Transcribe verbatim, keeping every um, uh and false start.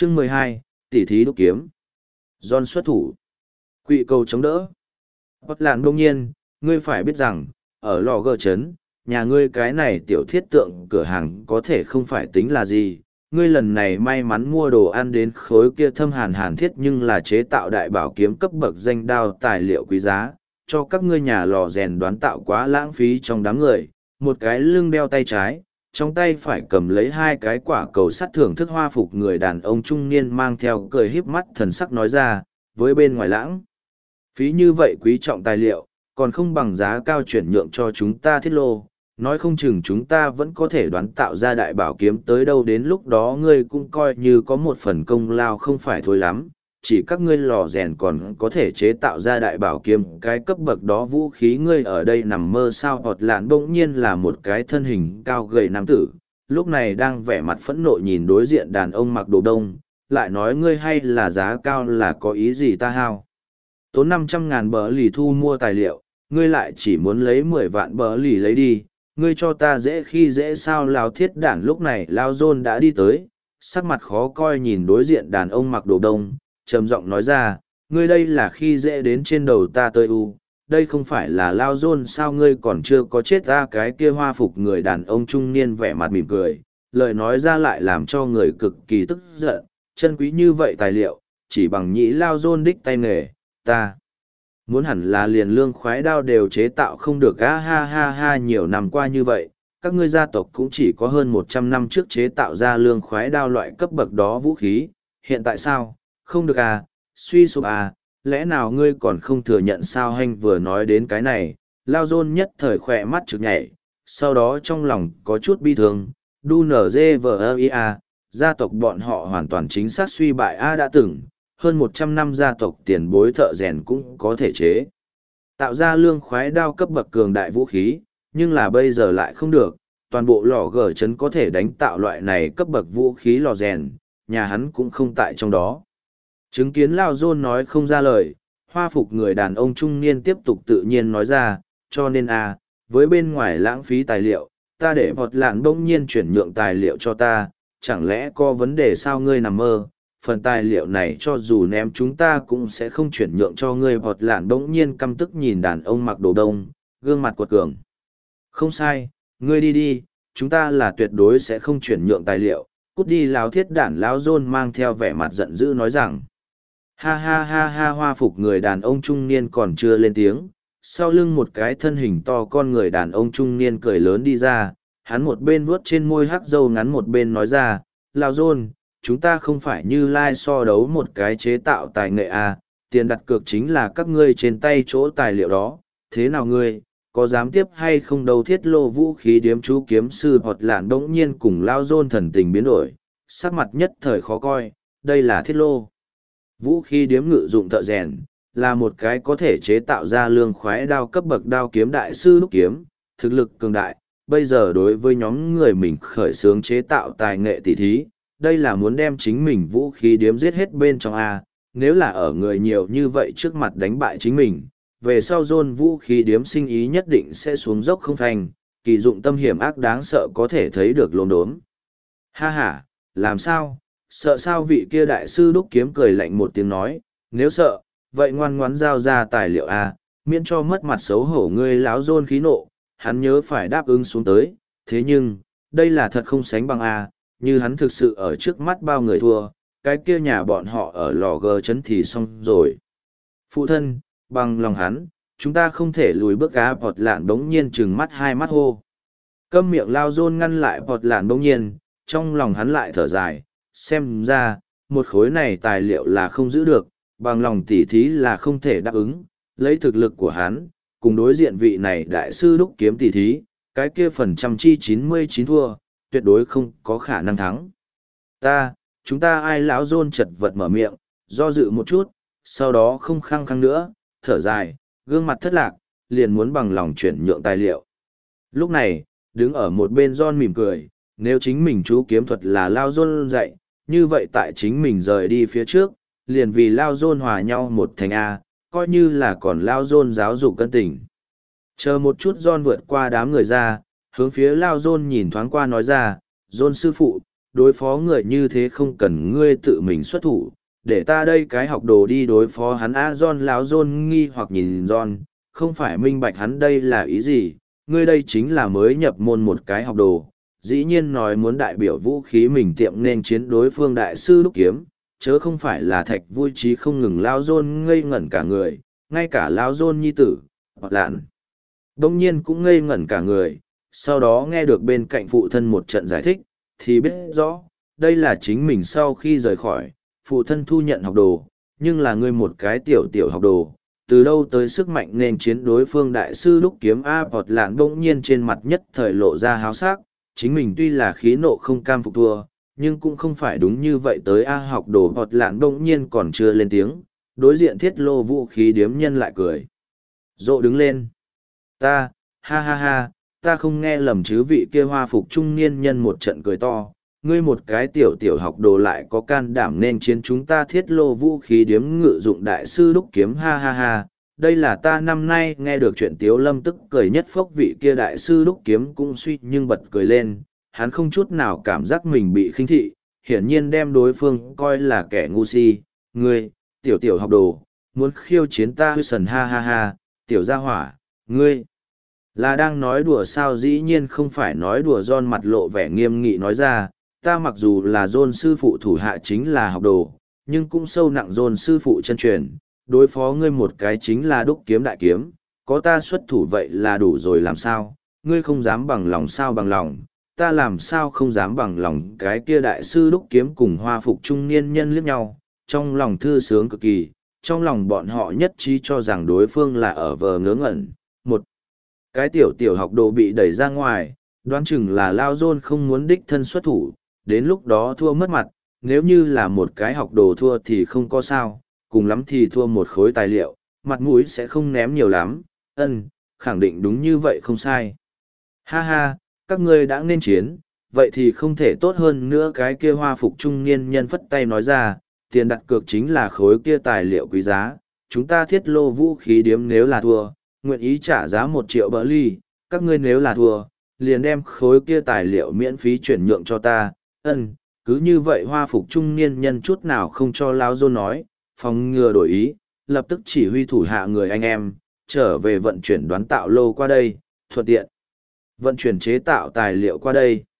Chương mười hai, tỉ thí đúc kiếm. John xuất thủ. Quỵ cầu chống đỡ. Bất lạn đông nhiên, ngươi phải biết rằng, ở lò gờ trấn, nhà ngươi cái này tiểu thiết tượng cửa hàng có thể không phải tính là gì. Ngươi lần này may mắn mua đồ ăn đến khối kia thâm hàn hàn thiết nhưng là chế tạo đại bảo kiếm cấp bậc danh đao tài liệu quý giá, cho các ngươi nhà lò rèn đoán tạo quá lãng phí trong đám người. Một cái lưng đeo tay trái, trong tay phải cầm lấy hai cái quả cầu sắt thưởng thức hoa phục người đàn ông trung niên mang theo cười híp mắt thần sắc nói ra, với bên ngoài lãng. Phí như vậy quý trọng tài liệu, còn không bằng giá cao chuyển nhượng cho chúng ta thiết lô, nói không chừng chúng ta vẫn có thể đoán tạo ra đại bảo kiếm tới đâu đến lúc đó ngươi cũng coi như có một phần công lao không phải thôi lắm, chỉ các ngươi lò rèn còn có thể chế tạo ra đại bảo kiếm cái cấp bậc đó vũ khí ngươi ở đây nằm mơ sao họt lạn bỗng nhiên là một cái thân hình cao gầy nam tử, lúc này đang vẻ mặt phẫn nộ nhìn đối diện đàn ông mặc đồ đông, lại nói ngươi hay là giá cao là có ý gì ta hao. Tốn năm trăm ngàn bờ lì thu mua tài liệu, ngươi lại chỉ muốn lấy mười vạn bờ lì lấy đi, ngươi cho ta dễ khi dễ sao lao thiết đản lúc này lao dôn đã đi tới, sắc mặt khó coi nhìn đối diện đàn ông mặc đồ đông, trầm giọng nói ra, ngươi đây là khi dễ đến trên đầu ta tới u, đây không phải là lao dôn sao ngươi còn chưa có chết ra cái kia hoa phục người đàn ông trung niên vẻ mặt mỉm cười, lời nói ra lại làm cho người cực kỳ tức giận, chân quý như vậy tài liệu, chỉ bằng nhĩ lao dôn đích tay nghề, ta muốn hẳn là liền lương khoái đao đều chế tạo không được á ha ha ha nhiều năm qua như vậy, các ngươi gia tộc cũng chỉ có hơn một trăm năm trước chế tạo ra lương khoái đao loại cấp bậc đó vũ khí, hiện tại sao, không được à, suy sụp à, lẽ nào ngươi còn không thừa nhận sao hanh vừa nói đến cái này, lao dôn nhất thời khỏe mắt trực nhảy, sau đó trong lòng có chút bi thương, đu nở dê vờ ơ ia, gia tộc bọn họ hoàn toàn chính xác suy bại a đã từng hơn một trăm năm gia tộc tiền bối thợ rèn cũng có thể chế. Tạo ra lương khoái đao cấp bậc cường đại vũ khí, nhưng là bây giờ lại không được, toàn bộ lò gờ chấn có thể đánh tạo loại này cấp bậc vũ khí lò rèn, nhà hắn cũng không tại trong đó. Chứng kiến Lao Dôn nói không ra lời, hoa phục người đàn ông trung niên tiếp tục tự nhiên nói ra, cho nên a với bên ngoài lãng phí tài liệu, ta để vọt lạn bỗng nhiên chuyển nhượng tài liệu cho ta, chẳng lẽ có vấn đề sao ngươi nằm mơ? Phần tài liệu này cho dù ném chúng ta cũng sẽ không chuyển nhượng cho ngươi vọt lạn bỗng nhiên căm tức nhìn đàn ông mặc đồ đông, gương mặt quật cường. Không sai, ngươi đi đi, chúng ta là tuyệt đối sẽ không chuyển nhượng tài liệu, cút đi láo thiết đản láo dôn mang theo vẻ mặt giận dữ nói rằng. Ha ha ha ha hoa phục người đàn ông trung niên còn chưa lên tiếng, sau lưng một cái thân hình to con người đàn ông trung niên cười lớn đi ra, hắn một bên vuốt trên môi hắc râu ngắn một bên nói ra, láo dôn, chúng ta không phải như lai so đấu một cái chế tạo tài nghệ à, tiền đặt cược chính là các ngươi trên tay chỗ tài liệu đó, thế nào ngươi, có dám tiếp hay không đâu thiết lô vũ khí điếm chú kiếm sư hoặc lạn đống nhiên cùng lao dôn thần tình biến đổi, sắc mặt nhất thời khó coi, đây là thiết lô. Vũ khí điếm ngự dụng thợ rèn, là một cái có thể chế tạo ra lương khoái đao cấp bậc đao kiếm đại sư đúc kiếm, thực lực cường đại, bây giờ đối với nhóm người mình khởi xướng chế tạo tài nghệ tỷ thí, đây là muốn đem chính mình vũ khí điếm giết hết bên trong A, nếu là ở người nhiều như vậy trước mặt đánh bại chính mình, về sau dôn vũ khí điếm sinh ý nhất định sẽ xuống dốc không thành, kỳ dụng tâm hiểm ác đáng sợ có thể thấy được lồn đốm. Ha ha, làm sao, sợ sao vị kia đại sư đúc kiếm cười lạnh một tiếng nói, nếu sợ, vậy ngoan ngoãn giao ra tài liệu A, miễn cho mất mặt xấu hổ ngươi láo dôn khí nộ, hắn nhớ phải đáp ứng xuống tới, thế nhưng, đây là thật không sánh bằng A, như hắn thực sự ở trước mắt bao người thua, cái kia nhà bọn họ ở lò gờ chấn thì xong rồi. Phụ thân, bằng lòng hắn, chúng ta không thể lùi bước á bọt lạn đống nhiên trừng mắt hai mắt hô. Câm miệng lao dôn ngăn lại bọt lạn đống nhiên, trong lòng hắn lại thở dài, xem ra, một khối này tài liệu là không giữ được, bằng lòng tỉ thí là không thể đáp ứng, lấy thực lực của hắn, cùng đối diện vị này đại sư đúc kiếm tỉ thí, cái kia phần trăm chi chín mươi chín thua, tuyệt đối không có khả năng thắng. Ta, chúng ta ai lão dôn chật vật mở miệng, do dự một chút, sau đó không khăng khăng nữa, thở dài, gương mặt thất lạc, liền muốn bằng lòng chuyển nhượng tài liệu. Lúc này, đứng ở một bên John mỉm cười, nếu chính mình chú kiếm thuật là lao dôn dạy, như vậy tại chính mình rời đi phía trước, liền vì lao dôn hòa nhau một thành A, coi như là còn lao dôn giáo dục cân tình. Chờ một chút John vượt qua đám người ra, hướng phía lao dôn nhìn thoáng qua nói ra, dôn sư phụ, đối phó người như thế không cần ngươi tự mình xuất thủ, để ta đây cái học đồ đi đối phó hắn. A John láo John nghi hoặc nhìn John, không phải minh bạch hắn đây là ý gì, ngươi đây chính là mới nhập môn một cái học đồ, dĩ nhiên nói muốn đại biểu vũ khí mình tiệm nên chiến đối phương đại sư đúc kiếm, chớ không phải là thạch vui trí không ngừng lao John ngây ngẩn cả người, ngay cả lao John nhi tử, hoặc lạn. Đông nhiên cũng ngây ngẩn cả người, sau đó nghe được bên cạnh phụ thân một trận giải thích, thì biết rõ, đây là chính mình sau khi rời khỏi, phụ thân thu nhận học đồ, nhưng là ngươi một cái tiểu tiểu học đồ, từ đâu tới sức mạnh nên chiến đối phương đại sư đúc kiếm. A Bọt Lạn bỗng nhiên trên mặt nhất thời lộ ra háo sắc, chính mình tuy là khí nộ không cam phục thua, nhưng cũng không phải đúng như vậy tới A học đồ. Bọt Lạn bỗng nhiên còn chưa lên tiếng, đối diện thiết lô vũ khí điếm nhân lại cười. Rộ đứng lên. Ta, ha ha ha, ta không nghe lầm chứ. Vị kia hoa phục trung niên nhân một trận cười to, ngươi một cái tiểu tiểu học đồ lại có can đảm nên chiến chúng ta thiết lô vũ khí điếm ngự dụng đại sư đúc kiếm. Ha ha ha, đây là ta năm nay nghe được chuyện Tiếu Lâm tức cười nhất. Phốc vị kia đại sư đúc kiếm cũng suy nhưng bật cười lên, hắn không chút nào cảm giác mình bị khinh thị, hiển nhiên đem đối phương coi là kẻ ngu si. Ngươi, tiểu tiểu học đồ, muốn khiêu chiến ta huy sần. Ha ha ha, tiểu gia hỏa, ngươi là đang nói đùa sao? Dĩ nhiên không phải nói đùa. John mặt lộ vẻ nghiêm nghị nói ra, ta mặc dù là John sư phụ thủ hạ chính là học đồ, nhưng cũng sâu nặng John sư phụ chân truyền, đối phó ngươi một cái chính là đúc kiếm đại kiếm, có ta xuất thủ vậy là đủ rồi. Làm sao, ngươi không dám bằng lòng sao? Bằng lòng, ta làm sao không dám bằng lòng? Cái kia đại sư đúc kiếm cùng hoa phục trung niên nhân liếc nhau, trong lòng thư sướng cực kỳ, trong lòng bọn họ nhất trí cho rằng đối phương là ở vờ ngớ ngẩn. Một cái tiểu tiểu học đồ bị đẩy ra ngoài, đoán chừng là Lao John không muốn đích thân xuất thủ, đến lúc đó thua mất mặt. Nếu như là một cái học đồ thua thì không có sao, cùng lắm thì thua một khối tài liệu, mặt mũi sẽ không ném nhiều lắm. Ân, khẳng định đúng như vậy không sai. Ha ha, các ngươi đã nên chiến, vậy thì không thể tốt hơn nữa. Cái kia hoa phục trung niên nhân phất tay nói ra, tiền đặt cược chính là khối kia tài liệu quý giá, chúng ta thiết lô vũ khí điếm nếu là thua, nguyện ý trả giá một triệu bờ ly, các ngươi nếu là thua, liền đem khối kia tài liệu miễn phí chuyển nhượng cho ta. Ân, cứ như vậy. Hoa phục trung niên nhân chút nào không cho Lao John nói, phòng ngừa đổi ý, lập tức chỉ huy thủ hạ người anh em, trở về vận chuyển đoán tạo lô qua đây, thuận tiện vận chuyển chế tạo tài liệu qua đây.